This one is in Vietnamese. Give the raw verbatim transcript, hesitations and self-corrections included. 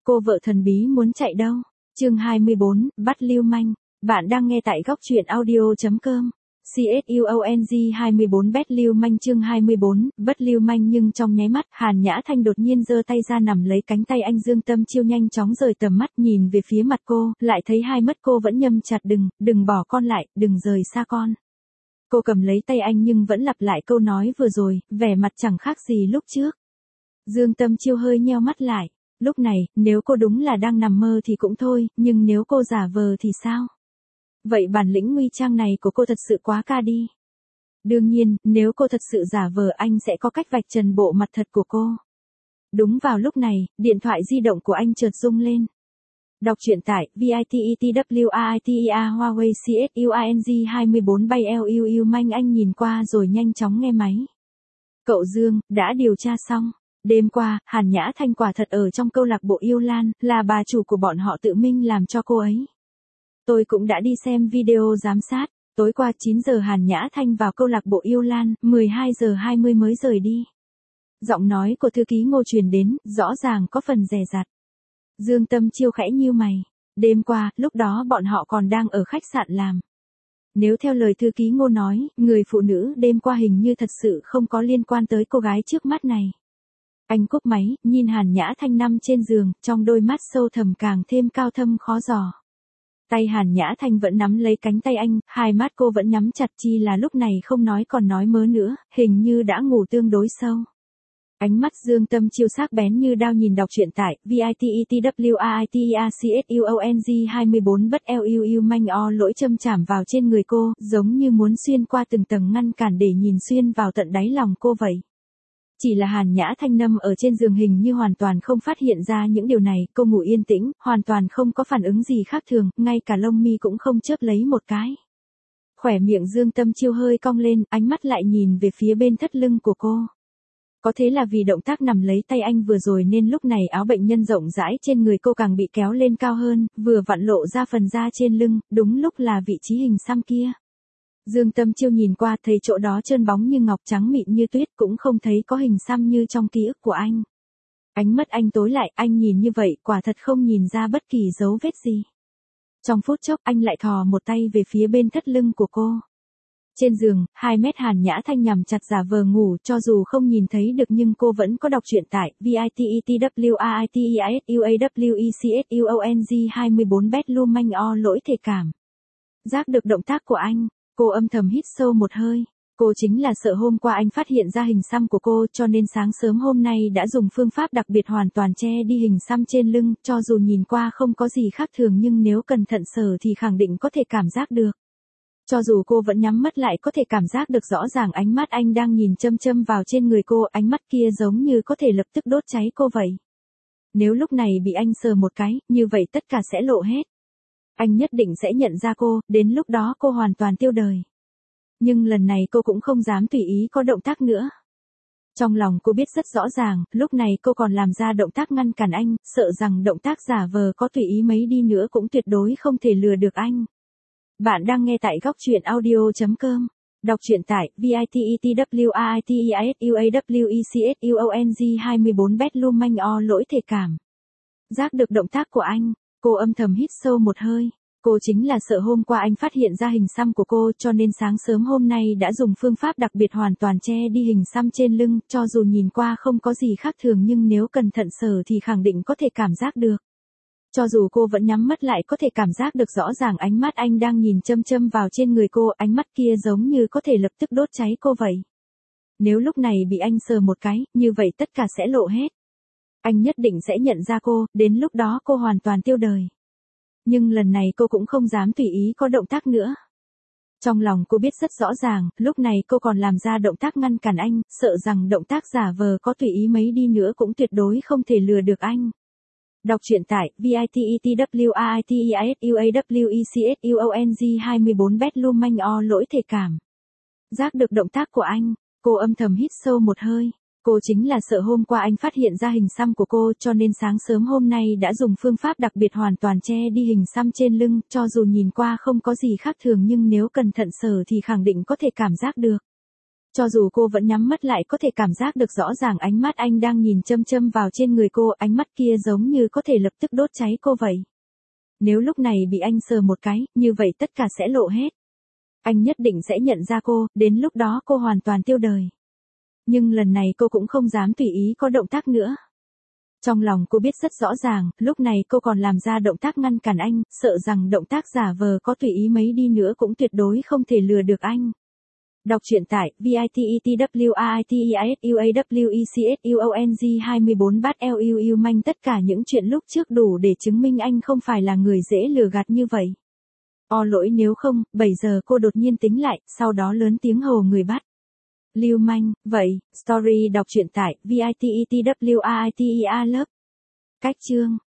Cô vợ thần bí muốn chạy đâu? Chương hai mươi bốn, bắt lưu manh. Bạn đang nghe tại góc truyện audio.com. CSUONG hai mươi bốn Bét lưu manh chương hai mươi bốn, bất lưu manh nhưng trong nháy mắt, Hàn Nhã Thanh đột nhiên giơ tay ra nằm lấy cánh tay anh Dương Tâm Chiêu nhanh chóng rời tầm mắt nhìn về phía mặt cô, lại thấy hai mắt cô vẫn nhâm chặt đừng, đừng bỏ con lại, đừng rời xa con. Cô cầm lấy tay anh nhưng vẫn lặp lại câu nói vừa rồi, vẻ mặt chẳng khác gì lúc trước. Dương Tâm Chiêu hơi nheo mắt lại. Lúc này, nếu cô đúng là đang nằm mơ thì cũng thôi, nhưng nếu cô giả vờ thì sao? Vậy bản lĩnh nguy trang này của cô thật sự quá ca đi. Đương nhiên, nếu cô thật sự giả vờ anh sẽ có cách vạch trần bộ mặt thật của cô. Đúng vào lúc này, điện thoại di động của anh chợt rung lên. Đọc truyện tại VITETWRITER Huawei CSUING hai mươi bốn bay LUU manh anh nhìn qua rồi nhanh chóng nghe máy. Cậu Dương, đã điều tra xong. Đêm qua, Hàn Nhã Thanh quả thật ở trong câu lạc bộ Yêu Lan, là bà chủ của bọn họ tự mình làm cho cô ấy. Tôi cũng đã đi xem video giám sát, tối qua chín giờ Hàn Nhã Thanh vào câu lạc bộ Yêu Lan, mười hai giờ hai mươi mới rời đi. Giọng nói của thư ký Ngô truyền đến, rõ ràng có phần dè dặt. Dương Tâm Chiêu khẽ nhíu mày. Đêm qua, lúc đó bọn họ còn đang ở khách sạn làm. Nếu theo lời thư ký Ngô nói, người phụ nữ đêm qua hình như thật sự không có liên quan tới cô gái trước mắt này. Anh cúp máy, nhìn Hàn Nhã Thanh nằm trên giường, trong đôi mắt sâu thẳm càng thêm cao thâm khó dò. Tay Hàn Nhã Thanh vẫn nắm lấy cánh tay anh, hai mắt cô vẫn nhắm chặt chi là lúc này không nói còn nói mớ nữa, hình như đã ngủ tương đối sâu. Ánh mắt Dương Tâm Chiêu sắc bén như đao nhìn đọc truyện tại VITETWRITERCSUONG hai mươi bốn bất LUU manh o lỗi châm chảm vào trên người cô, giống như muốn xuyên qua từng tầng ngăn cản để nhìn xuyên vào tận đáy lòng cô vậy. Chỉ là Hàn Nhã Thanh nằm ở trên giường hình như hoàn toàn không phát hiện ra những điều này, cô ngủ yên tĩnh, hoàn toàn không có phản ứng gì khác thường, ngay cả lông mi cũng không chớp lấy một cái. Khỏe miệng Dương Tâm Chiêu hơi cong lên, ánh mắt lại nhìn về phía bên thắt lưng của cô. Có thế là vì động tác nằm lấy tay anh vừa rồi nên lúc này áo bệnh nhân rộng rãi trên người cô càng bị kéo lên cao hơn, vừa vặn lộ ra phần da trên lưng, đúng lúc là vị trí hình xăm kia. Dương Tâm Chiêu nhìn qua thấy chỗ đó trơn bóng như ngọc trắng mịn như tuyết cũng không thấy có hình xăm như trong ký ức của anh. Ánh mắt anh tối lại, anh nhìn như vậy quả thật không nhìn ra bất kỳ dấu vết gì. Trong phút chốc anh lại thò một tay về phía bên thắt lưng của cô. Trên giường, hai mét Hàn Nhã Thanh nhằm chặt giả vờ ngủ cho dù không nhìn thấy được nhưng cô vẫn có đọc truyện tại VITETWRITERCSUONG hai mươi bốn Bét lưu manh o lỗi thể cảm. Giác được động tác của anh. Cô âm thầm hít sâu một hơi. Cô chính là sợ hôm qua anh phát hiện ra hình xăm của cô cho nên sáng sớm hôm nay đã dùng phương pháp đặc biệt hoàn toàn che đi hình xăm trên lưng, cho dù nhìn qua không có gì khác thường nhưng nếu cẩn thận sờ thì khẳng định có thể cảm giác được. Cho dù cô vẫn nhắm mắt lại có thể cảm giác được rõ ràng ánh mắt anh đang nhìn châm châm vào trên người cô, ánh mắt kia giống như có thể lập tức đốt cháy cô vậy. Nếu lúc này bị anh sờ một cái, như vậy tất cả sẽ lộ hết. Anh nhất định sẽ nhận ra cô, đến lúc đó cô hoàn toàn tiêu đời. Nhưng lần này cô cũng không dám tùy ý có động tác nữa. Trong lòng cô biết rất rõ ràng, lúc này cô còn làm ra động tác ngăn cản anh, sợ rằng động tác giả vờ có tùy ý mấy đi nữa cũng tuyệt đối không thể lừa được anh. Bạn đang nghe tại góc truyện audio.com. Đọc truyện tại VITETWRITERCSUONG hai mươi bốn Bét lưu manh o lỗi thể cảm. Giác được động tác của anh. Cô âm thầm hít sâu một hơi. Cô chính là sợ hôm qua anh phát hiện ra hình xăm của cô cho nên sáng sớm hôm nay đã dùng phương pháp đặc biệt hoàn toàn che đi hình xăm trên lưng, cho dù nhìn qua không có gì khác thường nhưng nếu cẩn thận sờ thì khẳng định có thể cảm giác được. Cho dù cô vẫn nhắm mắt lại có thể cảm giác được rõ ràng ánh mắt anh đang nhìn châm châm vào trên người cô, ánh mắt kia giống như có thể lập tức đốt cháy cô vậy. Nếu lúc này bị anh sờ một cái, như vậy tất cả sẽ lộ hết. Anh nhất định sẽ nhận ra cô, đến lúc đó cô hoàn toàn tiêu đời. Nhưng lần này cô cũng không dám tùy ý có động tác nữa. Trong lòng cô biết rất rõ ràng, lúc này cô còn làm ra động tác ngăn cản anh, sợ rằng động tác giả vờ có tùy ý mấy đi nữa cũng tuyệt đối không thể lừa được anh. Đọc truyện tại VITETWRITERCSUONG hai mươi bốn Bét lưu manh o lỗi thể cảm. Giác được động tác của anh. Cô âm thầm hít sâu một hơi. Cô chính là sợ hôm qua anh phát hiện ra hình xăm của cô cho nên sáng sớm hôm nay đã dùng phương pháp đặc biệt hoàn toàn che đi hình xăm trên lưng, cho dù nhìn qua không có gì khác thường nhưng nếu cẩn thận sờ thì khẳng định có thể cảm giác được. Cho dù cô vẫn nhắm mắt lại có thể cảm giác được rõ ràng ánh mắt anh đang nhìn châm châm vào trên người cô, ánh mắt kia giống như có thể lập tức đốt cháy cô vậy. Nếu lúc này bị anh sờ một cái, như vậy tất cả sẽ lộ hết. Anh nhất định sẽ nhận ra cô, đến lúc đó cô hoàn toàn tiêu đời. Nhưng lần này cô cũng không dám tùy ý có động tác nữa. Trong lòng cô biết rất rõ ràng, lúc này cô còn làm ra động tác ngăn cản anh, sợ rằng động tác giả vờ có tùy ý mấy đi nữa cũng tuyệt đối không thể lừa được anh. Đọc truyện tại vitepwaiting hai mươi bốn bắt eo yêu yêu manh, tất cả những chuyện lúc trước đủ để chứng minh anh không phải là người dễ lừa gạt như vậy. O lỗi nếu không, bảy giờ cô đột nhiên tính lại, sau đó lớn tiếng hồ người bắt. Lưu manh, vậy, story đọc truyện tại vitepwaiting Love. Cách chương